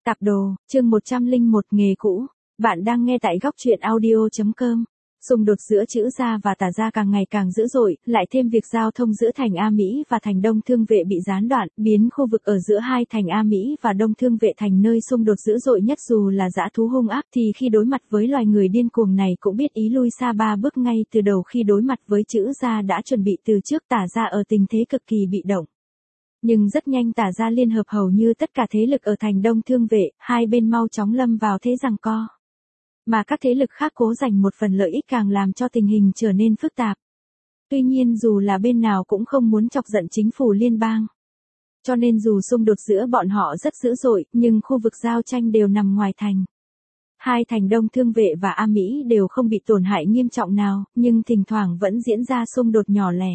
Tạp đồ, chương 101 nghề cũ. Bạn đang nghe tại góc truyện audio.com. Xung đột giữa Chữ Gia và Tả Gia càng ngày càng dữ dội, lại thêm việc giao thông giữa thành A Mỹ và thành Đông Thương Vệ bị gián đoạn, biến khu vực ở giữa hai thành A Mỹ và Đông Thương Vệ thành nơi xung đột dữ dội nhất. Dù là dã thú hung ác thì khi đối mặt với loài người điên cuồng này cũng biết ý lui xa ba bước. Ngay từ đầu khi đối mặt với Chữ Gia đã chuẩn bị từ trước, Tả Gia ở tình thế cực kỳ bị động. Nhưng rất nhanh Tả Gia liên hợp hầu như tất cả thế lực ở thành Đông Thương Vệ, hai bên mau chóng lâm vào thế giằng co. Mà các thế lực khác cố giành một phần lợi ích càng làm cho tình hình trở nên phức tạp. Tuy nhiên dù là bên nào cũng không muốn chọc giận chính phủ liên bang. Cho nên dù xung đột giữa bọn họ rất dữ dội, nhưng khu vực giao tranh đều nằm ngoài thành. Hai thành Đông Thương Vệ và A Mỹ đều không bị tổn hại nghiêm trọng nào, nhưng thỉnh thoảng vẫn diễn ra xung đột nhỏ lẻ.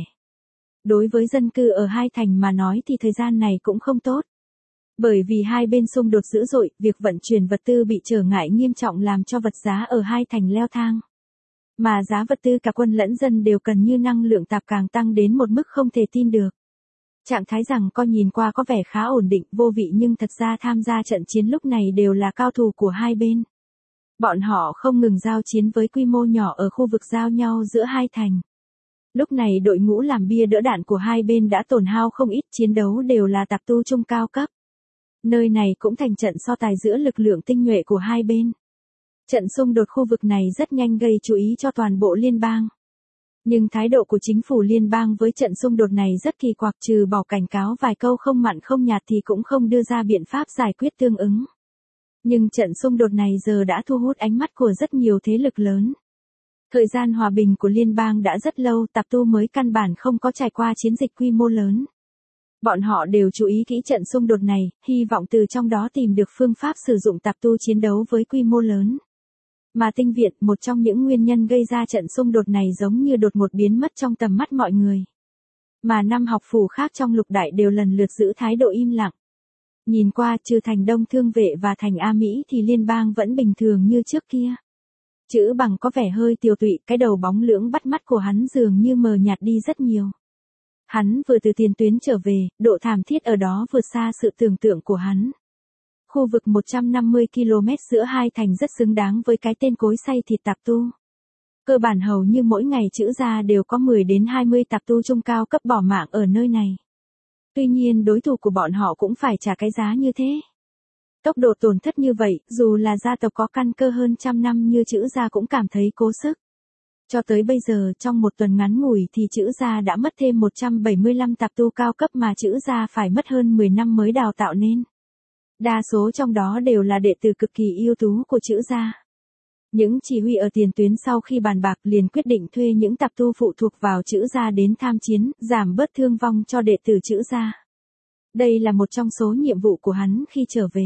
Đối với dân cư ở hai thành mà nói thì thời gian này cũng không tốt. Bởi vì hai bên xung đột dữ dội, việc vận chuyển vật tư bị trở ngại nghiêm trọng làm cho vật giá ở hai thành leo thang. Mà giá vật tư cả quân lẫn dân đều cần như năng lượng tạp càng tăng đến một mức không thể tin được. Trạng thái rằng co nhìn qua có vẻ khá ổn định, vô vị, nhưng thật ra tham gia trận chiến lúc này đều là cao thủ của hai bên. Bọn họ không ngừng giao chiến với quy mô nhỏ ở khu vực giao nhau giữa hai thành. Lúc này đội ngũ làm bia đỡ đạn của hai bên đã tổn hao không ít, chiến đấu đều là tạp tu trung cao cấp. Nơi này cũng thành trận so tài giữa lực lượng tinh nhuệ của hai bên. Trận xung đột khu vực này rất nhanh gây chú ý cho toàn bộ liên bang. Nhưng thái độ của chính phủ liên bang với trận xung đột này rất kỳ quặc, trừ bỏ cảnh cáo vài câu không mặn không nhạt thì cũng không đưa ra biện pháp giải quyết tương ứng. Nhưng trận xung đột này giờ đã thu hút ánh mắt của rất nhiều thế lực lớn. Thời gian hòa bình của liên bang đã rất lâu, tạp tu mới căn bản không có trải qua chiến dịch quy mô lớn. Bọn họ đều chú ý kỹ trận xung đột này, hy vọng từ trong đó tìm được phương pháp sử dụng tạp tu chiến đấu với quy mô lớn. Mà Tinh Viện, một trong những nguyên nhân gây ra trận xung đột này giống như đột ngột biến mất trong tầm mắt mọi người. Mà năm học phủ khác trong lục đại đều lần lượt giữ thái độ im lặng. Nhìn qua, trừ thành Đông Thương Vệ và thành A Mỹ thì liên bang vẫn bình thường như trước kia. Chữ Bằng có vẻ hơi tiều tụy, cái đầu bóng lưỡng bắt mắt của hắn dường như mờ nhạt đi rất nhiều. Hắn vừa từ tiền tuyến trở về, độ thảm thiết ở đó vượt xa sự tưởng tượng của hắn. Khu vực 150 km giữa hai thành rất xứng đáng với cái tên cối xay thịt tạp tu. Cơ bản hầu như mỗi ngày Chữ Gia đều có 10 đến 20 tạp tu trung cao cấp bỏ mạng ở nơi này. Tuy nhiên đối thủ của bọn họ cũng phải trả cái giá như thế. Tốc độ tổn thất như vậy, dù là gia tộc có căn cơ hơn trăm năm như Chữ Gia cũng cảm thấy cố sức. Cho tới bây giờ, trong một tuần ngắn ngủi thì Chữ Gia đã mất thêm 175 tạp tu cao cấp mà Chữ Gia phải mất hơn 10 năm mới đào tạo nên. Đa số trong đó đều là đệ tử cực kỳ ưu tú của Chữ Gia. Những chỉ huy ở tiền tuyến sau khi bàn bạc liền quyết định thuê những tạp tu phụ thuộc vào Chữ Gia đến tham chiến, giảm bớt thương vong cho đệ tử Chữ Gia. Đây là một trong số nhiệm vụ của hắn khi trở về.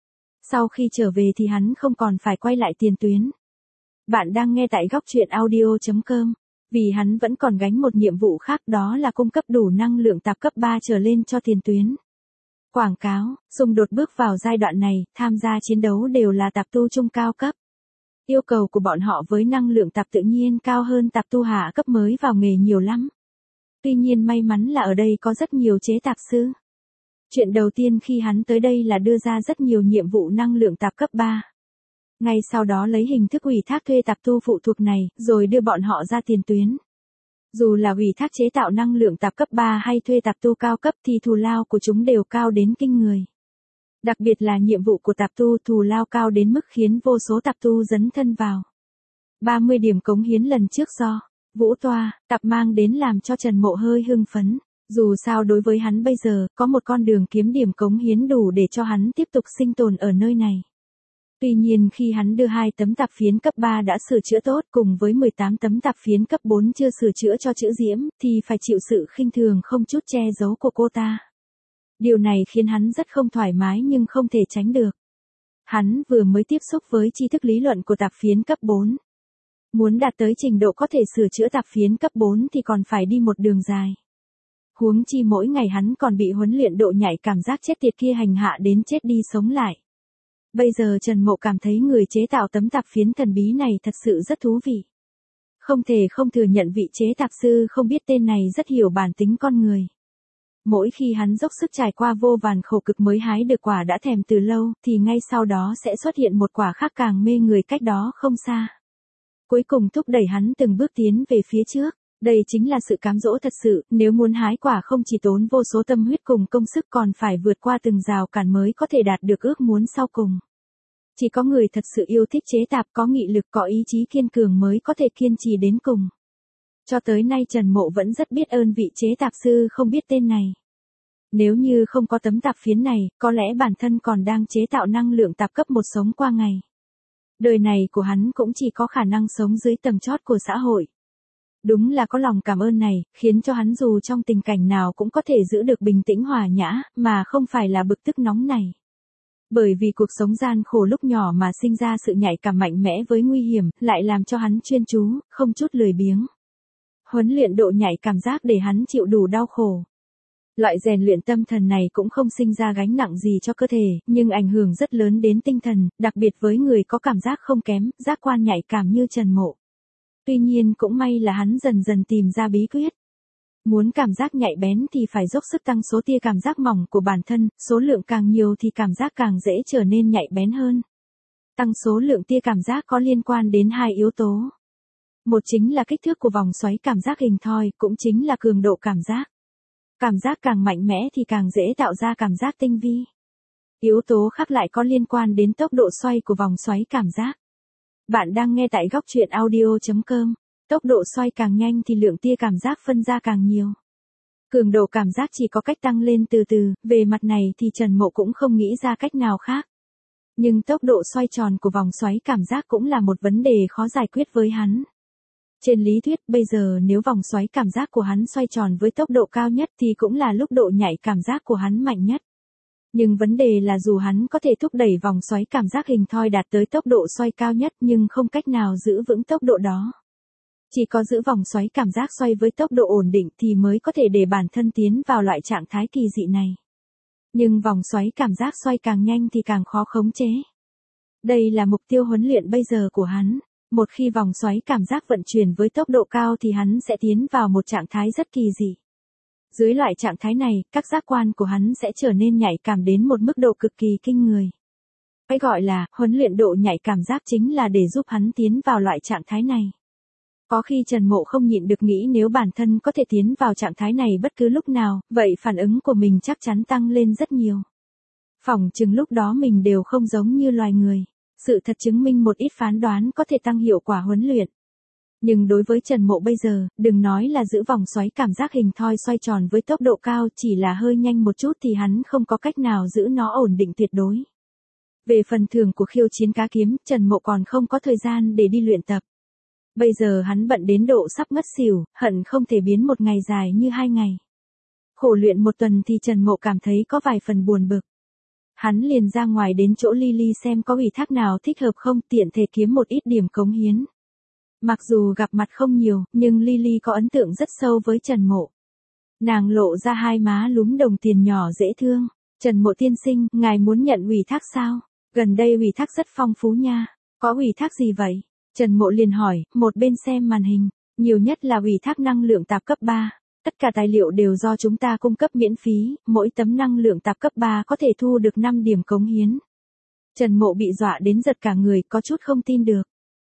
Sau khi trở về thì hắn không còn phải quay lại tiền tuyến. Bạn đang nghe tại góc truyện audio.com, vì hắn vẫn còn gánh một nhiệm vụ khác, đó là cung cấp đủ năng lượng tạp cấp 3 trở lên cho tiền tuyến. Quảng cáo, xung đột bước vào giai đoạn này, tham gia chiến đấu đều là tạp tu trung cao cấp. Yêu cầu của bọn họ với năng lượng tạp tự nhiên cao hơn tạp tu hạ cấp mới vào nghề nhiều lắm. Tuy nhiên may mắn là ở đây có rất nhiều chế tạp sư. Chuyện đầu tiên khi hắn tới đây là đưa ra rất nhiều nhiệm vụ năng lượng tạp cấp 3. Ngay sau đó lấy hình thức ủy thác thuê tạp tu phụ thuộc này, rồi đưa bọn họ ra tiền tuyến. Dù là ủy thác chế tạo năng lượng tạp cấp 3 hay thuê tạp tu cao cấp thì thù lao của chúng đều cao đến kinh người. Đặc biệt là nhiệm vụ của tạp tu thù lao cao đến mức khiến vô số tạp tu dấn thân vào. 30 điểm cống hiến lần trước do Vũ Toa, tạp mang đến làm cho Trần Mộ hơi hưng phấn. Dù sao đối với hắn bây giờ, có một con đường kiếm điểm cống hiến đủ để cho hắn tiếp tục sinh tồn ở nơi này. Tuy nhiên khi hắn đưa 2 tấm tạp phiến cấp 3 đã sửa chữa tốt cùng với 18 tấm tạp phiến cấp 4 chưa sửa chữa cho Chữ Diễm, thì phải chịu sự khinh thường không chút che giấu của cô ta. Điều này khiến hắn rất không thoải mái nhưng không thể tránh được. Hắn vừa mới tiếp xúc với tri thức lý luận của tạp phiến cấp 4. Muốn đạt tới trình độ có thể sửa chữa tạp phiến cấp 4 thì còn phải đi một đường dài. Huống chi mỗi ngày hắn còn bị huấn luyện độ nhạy cảm giác chết tiệt kia hành hạ đến chết đi sống lại. Bây giờ Trần Mộ cảm thấy người chế tạo tấm tạp phiến thần bí này thật sự rất thú vị. Không thể không thừa nhận vị chế tạp sư không biết tên này rất hiểu bản tính con người. Mỗi khi hắn dốc sức trải qua vô vàn khổ cực mới hái được quả đã thèm từ lâu, thì ngay sau đó sẽ xuất hiện một quả khác càng mê người cách đó không xa. Cuối cùng thúc đẩy hắn từng bước tiến về phía trước. Đây chính là sự cám dỗ thật sự, nếu muốn hái quả không chỉ tốn vô số tâm huyết cùng công sức còn phải vượt qua từng rào cản mới có thể đạt được ước muốn sau cùng. Chỉ có người thật sự yêu thích chế tạp, có nghị lực, có ý chí kiên cường mới có thể kiên trì đến cùng. Cho tới nay Trần Mộ vẫn rất biết ơn vị chế tạp sư không biết tên này. Nếu như không có tấm tạp phiến này, có lẽ bản thân còn đang chế tạo năng lượng tạp cấp 1 sống qua ngày. Đời này của hắn cũng chỉ có khả năng sống dưới tầng chót của xã hội. Đúng là có lòng cảm ơn này, khiến cho hắn dù trong tình cảnh nào cũng có thể giữ được bình tĩnh hòa nhã, mà không phải là bực tức nóng này. Bởi vì cuộc sống gian khổ lúc nhỏ mà sinh ra sự nhạy cảm mạnh mẽ với nguy hiểm, lại làm cho hắn chuyên chú, không chút lười biếng. Huấn luyện độ nhạy cảm giác để hắn chịu đủ đau khổ. Loại rèn luyện tâm thần này cũng không sinh ra gánh nặng gì cho cơ thể, nhưng ảnh hưởng rất lớn đến tinh thần, đặc biệt với người có cảm giác không kém, giác quan nhạy cảm như Trần Mộ. Tuy nhiên cũng may là hắn dần dần tìm ra bí quyết. Muốn cảm giác nhạy bén thì phải dốc sức tăng số tia cảm giác mỏng của bản thân, số lượng càng nhiều thì cảm giác càng dễ trở nên nhạy bén hơn. Tăng số lượng tia cảm giác có liên quan đến 2 yếu tố. Một chính là kích thước của vòng xoáy cảm giác hình thoi, cũng chính là cường độ cảm giác. Cảm giác càng mạnh mẽ thì càng dễ tạo ra cảm giác tinh vi. Yếu tố khác lại có liên quan đến tốc độ xoay của vòng xoáy cảm giác. Bạn đang nghe tại góc truyện audio.com. Tốc độ xoay càng nhanh thì lượng tia cảm giác phân ra càng nhiều. Cường độ cảm giác chỉ có cách tăng lên từ từ, về mặt này thì Trần Mộ cũng không nghĩ ra cách nào khác. Nhưng tốc độ xoay tròn của vòng xoáy cảm giác cũng là một vấn đề khó giải quyết với hắn. Trên lý thuyết, bây giờ nếu vòng xoáy cảm giác của hắn xoay tròn với tốc độ cao nhất thì cũng là lúc độ nhạy cảm giác của hắn mạnh nhất. Nhưng vấn đề là dù hắn có thể thúc đẩy vòng xoáy cảm giác hình thoi đạt tới tốc độ xoay cao nhất nhưng không cách nào giữ vững tốc độ đó. Chỉ có giữ vòng xoáy cảm giác xoay với tốc độ ổn định thì mới có thể để bản thân tiến vào loại trạng thái kỳ dị này. Nhưng vòng xoáy cảm giác xoay càng nhanh thì càng khó khống chế. Đây là mục tiêu huấn luyện bây giờ của hắn. Một khi vòng xoáy cảm giác vận chuyển với tốc độ cao thì hắn sẽ tiến vào một trạng thái rất kỳ dị. Dưới loại trạng thái này, các giác quan của hắn sẽ trở nên nhạy cảm đến một mức độ cực kỳ kinh người. Cái gọi là huấn luyện độ nhạy cảm giác chính là để giúp hắn tiến vào loại trạng thái này. Có khi Trần Mộ không nhịn được nghĩ nếu bản thân có thể tiến vào trạng thái này bất cứ lúc nào, vậy phản ứng của mình chắc chắn tăng lên rất nhiều. Phỏng chừng lúc đó mình đều không giống như loài người. Sự thật chứng minh một ít phán đoán có thể tăng hiệu quả huấn luyện. Nhưng đối với Trần Mộ bây giờ, đừng nói là giữ vòng xoáy cảm giác hình thoi xoay tròn với tốc độ cao, chỉ là hơi nhanh một chút thì hắn không có cách nào giữ nó ổn định tuyệt đối. Về phần thưởng của khiêu chiến cá kiếm, Trần Mộ còn không có thời gian để đi luyện tập. Bây giờ hắn bận đến độ sắp ngất xỉu, hận không thể biến một ngày dài như 2 ngày. Khổ luyện một tuần thì Trần Mộ cảm thấy có vài phần buồn bực. Hắn liền ra ngoài đến chỗ Lily xem có ủy thác nào thích hợp không, tiện thể kiếm một ít điểm cống hiến. Mặc dù gặp mặt không nhiều, nhưng Lily có ấn tượng rất sâu với Trần Mộ. Nàng lộ ra 2 má lúm đồng tiền nhỏ dễ thương. Trần Mộ tiên sinh, ngài muốn nhận ủy thác sao? Gần đây ủy thác rất phong phú nha. Có ủy thác gì vậy? Trần Mộ liền hỏi, một bên xem màn hình. Nhiều nhất là ủy thác năng lượng tạp cấp 3. Tất cả tài liệu đều do chúng ta cung cấp miễn phí, mỗi tấm năng lượng tạp cấp 3 có thể thu được 5 điểm cống hiến. Trần Mộ bị dọa đến giật cả người, có chút không tin được.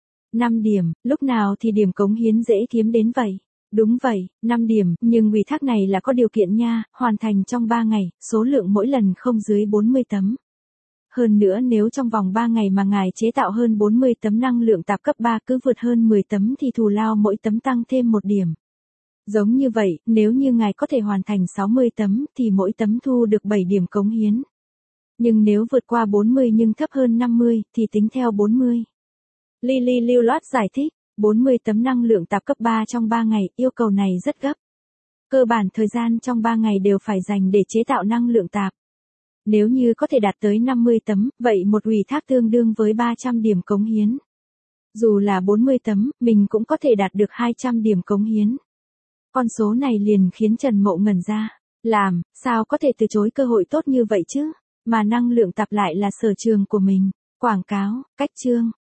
5 điểm, lúc nào thì điểm cống hiến dễ kiếm đến vậy? Đúng vậy, 5 điểm, nhưng ủy thác này là có điều kiện nha, hoàn thành trong 3 ngày, số lượng mỗi lần không dưới 40 tấm. Hơn nữa nếu trong vòng 3 ngày mà ngài chế tạo hơn 40 tấm năng lượng tạp cấp 3 cứ vượt hơn 10 tấm thì thù lao mỗi tấm tăng thêm 1 điểm. Giống như vậy, nếu như ngài có thể hoàn thành 60 tấm thì mỗi tấm thu được 7 điểm cống hiến. Nhưng nếu vượt qua 40 nhưng thấp hơn 50 thì tính theo 40. Lily lưu loát giải thích, 40 tấm năng lượng tạp cấp 3 trong 3 ngày, yêu cầu này rất gấp. Cơ bản thời gian trong 3 ngày đều phải dành để chế tạo năng lượng tạp. Nếu như có thể đạt tới 50 tấm, vậy một ủy thác tương đương với 300 điểm cống hiến. Dù là 40 tấm, mình cũng có thể đạt được 200 điểm cống hiến. Con số này liền khiến Trần Mộ ngẩn ra. Làm, sao có thể từ chối cơ hội tốt như vậy chứ? Mà năng lượng tạp lại là sở trường của mình. Quảng cáo, cách chương.